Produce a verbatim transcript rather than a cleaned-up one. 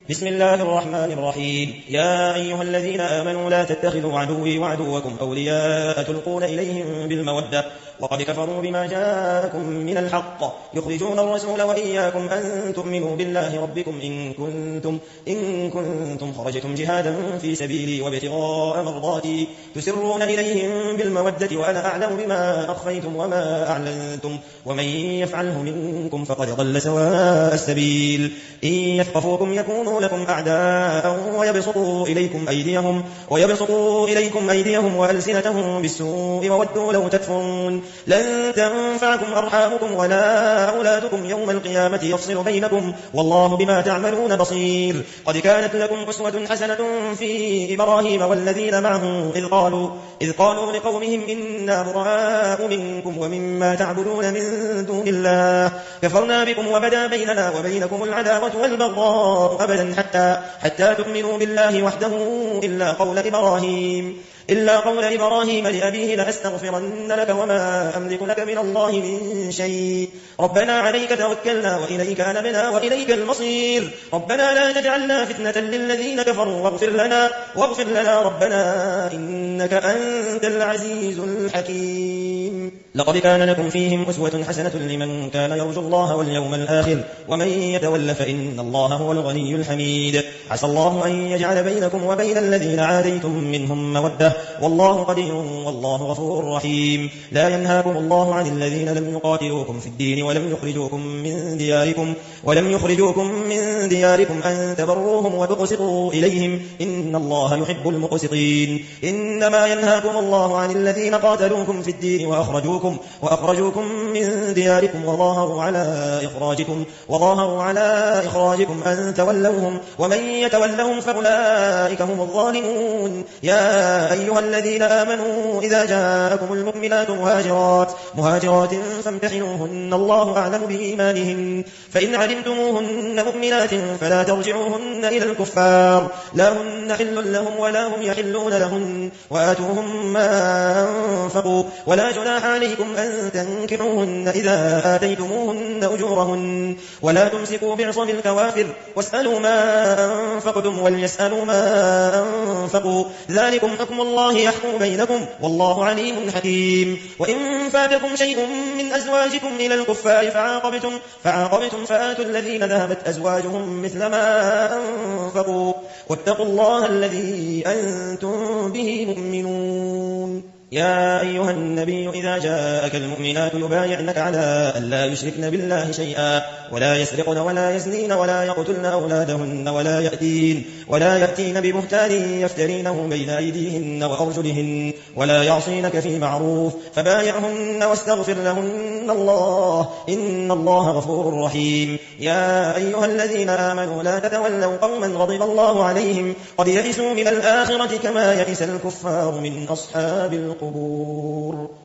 بسم الله الرحمن الرحيم. يا أيها الذين آمنوا لا تتخذوا عدوي وعدوكم أولياء تلقون إليهم بالمودة وقد كفروا بما جاءكم من الحق يخرجون الرسول وإياكم أن تؤمنوا بالله ربكم إن كنتم, إن كنتم خرجتم جهادا في سبيلي وابتغاء مرضاتي تسرون إليهم بالمودة وأنا أعلم بما أخفيتم وما أعلنتم ومن يفعله منكم فقد ضل سواء السبيل. إن يثقفوكم يكونوا لكم أعداء ويبسطوا إليكم أيديهم, ويبسطوا إليكم أيديهم وألسنتهم بالسوء وودوا لو تكفرون. لن تنفعكم أرحامكم ولا أولادكم يوم القيامة يفصل بينكم والله بما تعملون بصير. قد كانت لكم أسوة حسنة في إبراهيم والذين معه إذ قالوا, إذ قالوا لقومهم إنا براء منكم ومما تعبدون من دون الله كفرنا بكم وبدا بيننا وبينكم العداوة والبغضاء أبدا حتى, حتى تؤمنوا بالله وحده إلا قول إبراهيم إلا قول إبراهيم لأبيه لأستغفرن لك وما أملك لك من الله من شيء ربنا عليك توكلنا وإليك أنبنا وإليك المصير ربنا لا تجعلنا فتنة للذين كفروا واغفر لنا, واغفر لنا ربنا إنك أنت العزيز الحكيم. لقد كان لكم فيهم أسوة حسنة لمن كان يرجو الله واليوم الآخر ومن يتول فإن الله هو الغني الحميد. عسى الله أن يجعل بينكم وبين الذين عاديتم منهم مودة والله قدير والله غفور رحيم. لا ينهاكم الله عن الذين لم يقاتلوكم في الدين ولم يخرجوكم من دياركم ولم يخرجوكم من دياركم أن تبروهم وتقسطوا إليهم إن الله يحب المقسطين. إنما ينهاكم الله عن الذين قاتلوكم في الدين وأخرجوكم وأخرجوكم من دياركم وظاهروا على إخراجكم وظاهروا على إخراجكم أن تولوهم ومن يتولهم فأولئك هم الظالمون. يا أيها الذين آمنوا إذا جاءكم المؤمنات مهاجرات, مهاجرات فامتحنوهن الله أعلم بإيمانهن فإن علمتموهن مؤمنات فلا ترجعوهن إلى الكفار لا هن حل لهم ولا هم يحلون لهن وآتوهم ما أنفقوا ولا جناح عليكم أن تنكحوهن إذا آتيتموهن أجورهن ولا تمسكوا بعصم الكوافر واسألوا ما أنفقتم وليسألوا ما أنفقوا ذلكم حكم الله يحكم بينكم والله عليم حكيم. وإن فاتكم شيء من أزواجكم إلى الكفار فعاقبتم, فعاقبتم فآتوا الذين ذهبت أزواجهم مثل ما أنفقوا واتقوا الله الذي أنتم به مؤمنون. يا أيها النبي إذا جاءك المؤمنات يبايعنك على أن لا يشركن بالله شيئا ولا يسرقن ولا يزنين ولا يقتلن أولادهن ولا يأتين, ولا يأتين ببهتان يفترينه بين أيديهن وأرجلهن ولا يعصينك في معروف فبايعهن واستغفر لهن الله إن الله غفور رحيم. يا أيها الذين آمنوا لا تتولوا قوما غضب الله عليهم قد يئسوا من الآخرة كما يئس الكفار من أصحاب القبور.